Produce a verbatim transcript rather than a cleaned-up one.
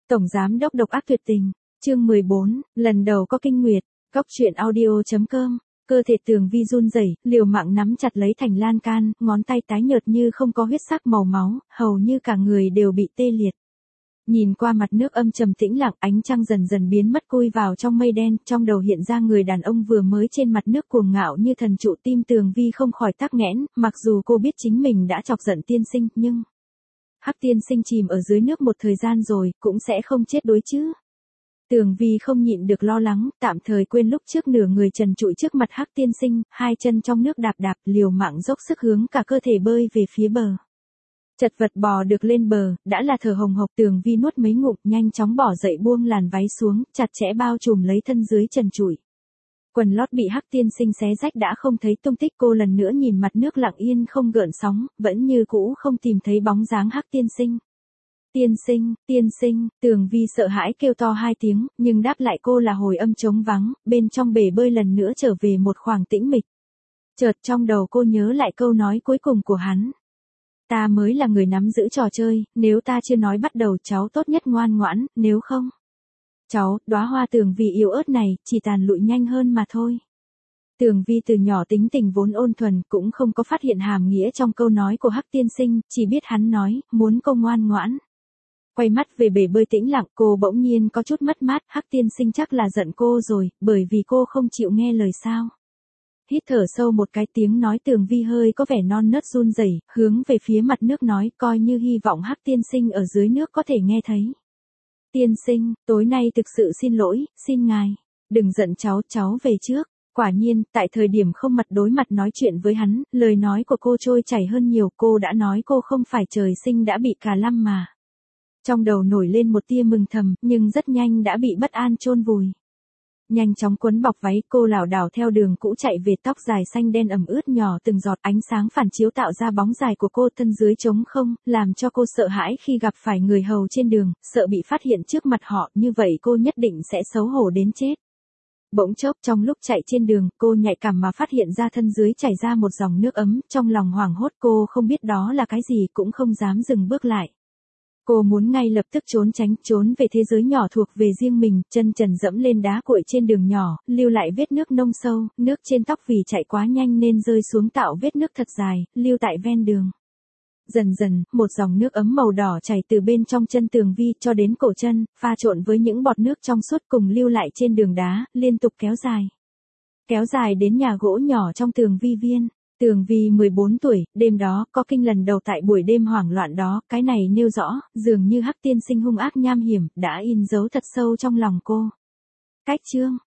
Tổng giám đốc độc ác tuyệt tình, chương mười bốn, lần đầu có kinh nguyệt, góc truyện audio.com, cơ thể Tường Vi run rẩy, liều mạng nắm chặt lấy thành lan can, ngón tay tái nhợt như không có huyết sắc màu máu, hầu như cả người đều bị tê liệt. Nhìn qua mặt nước âm trầm tĩnh lặng, ánh trăng dần dần biến mất cui vào trong mây đen, trong đầu hiện ra người đàn ông vừa mới trên mặt nước cuồng ngạo như thần trụ, tim Tường Vi không khỏi tắc nghẽn, mặc dù cô biết chính mình đã chọc giận tiên sinh, nhưng Hắc tiên sinh chìm ở dưới nước một thời gian rồi, cũng sẽ không chết đuối chứ. Tường Vi không nhịn được lo lắng, tạm thời quên lúc trước nửa người trần trụi trước mặt Hắc tiên sinh, hai chân trong nước đạp đạp, liều mạng dốc sức hướng cả cơ thể bơi về phía bờ. Chật vật bò được lên bờ, đã là thở hồng hộc. Tường Vi nuốt mấy ngụm, nhanh chóng bỏ dậy buông làn váy xuống, chặt chẽ bao trùm lấy thân dưới trần trụi. Quần lót bị Hắc tiên sinh xé rách đã không thấy tung tích. Cô lần nữa nhìn mặt nước lặng yên không gợn sóng, vẫn như cũ không tìm thấy bóng dáng Hắc tiên sinh. Tiên sinh, tiên sinh, Tường Vi sợ hãi kêu to hai tiếng, nhưng đáp lại cô là hồi âm trống vắng, bên trong bể bơi lần nữa trở về một khoảng tĩnh mịch. Chợt trong đầu cô nhớ lại câu nói cuối cùng của hắn. Ta mới là người nắm giữ trò chơi, nếu ta chưa nói bắt đầu cháu tốt nhất ngoan ngoãn, nếu không. Cháu, đóa hoa Tường Vi yếu ớt này, chỉ tàn lụi nhanh hơn mà thôi. Tường Vi từ nhỏ tính tình vốn ôn thuần, cũng không có phát hiện hàm nghĩa trong câu nói của Hắc tiên sinh, chỉ biết hắn nói, muốn cô ngoan ngoãn. Quay mắt về bể bơi tĩnh lặng, cô bỗng nhiên có chút mất mát. Hắc tiên sinh chắc là giận cô rồi, bởi vì cô không chịu nghe lời sao. Hít thở sâu một cái, tiếng nói Tường Vi hơi có vẻ non nớt run rẩy, hướng về phía mặt nước nói, coi như hy vọng Hắc tiên sinh ở dưới nước có thể nghe thấy. Tiên sinh, tối nay thực sự xin lỗi, xin ngài, đừng giận cháu, cháu về trước. Quả nhiên, tại thời điểm không mặt đối mặt nói chuyện với hắn, lời nói của cô trôi chảy hơn nhiều. Cô đã nói cô không phải trời sinh đã bị cà lăm mà. Trong đầu nổi lên một tia mừng thầm, nhưng rất nhanh đã bị bất an chôn vùi. Nhanh chóng quấn bọc váy, cô lảo đảo theo đường cũ chạy về, tóc dài xanh đen ẩm ướt nhỏ từng giọt, ánh sáng phản chiếu tạo ra bóng dài của cô thân dưới trống không, làm cho cô sợ hãi khi gặp phải người hầu trên đường, sợ bị phát hiện trước mặt họ, như vậy cô nhất định sẽ xấu hổ đến chết. Bỗng chốc trong lúc chạy trên đường, cô nhạy cảm mà phát hiện ra thân dưới chảy ra một dòng nước ấm, trong lòng hoảng hốt, cô không biết đó là cái gì, cũng không dám dừng bước lại. Cô muốn ngay lập tức trốn tránh, trốn về thế giới nhỏ thuộc về riêng mình, chân trần dẫm lên đá cuội trên đường nhỏ, lưu lại vết nước nông sâu, nước trên tóc vì chạy quá nhanh nên rơi xuống tạo vết nước thật dài, lưu tại ven đường. Dần dần, một dòng nước ấm màu đỏ chảy từ bên trong chân Tường Vi cho đến cổ chân, pha trộn với những bọt nước trong suốt cùng lưu lại trên đường đá, liên tục kéo dài. Kéo dài đến nhà gỗ nhỏ trong Tường Vi viên. Tường Vi mười bốn tuổi, đêm đó, có kinh lần đầu tại buổi đêm hoảng loạn đó, cái này nêu rõ, dường như Hắc tiên sinh hung ác nham hiểm, đã in dấu thật sâu trong lòng cô. Cách chương.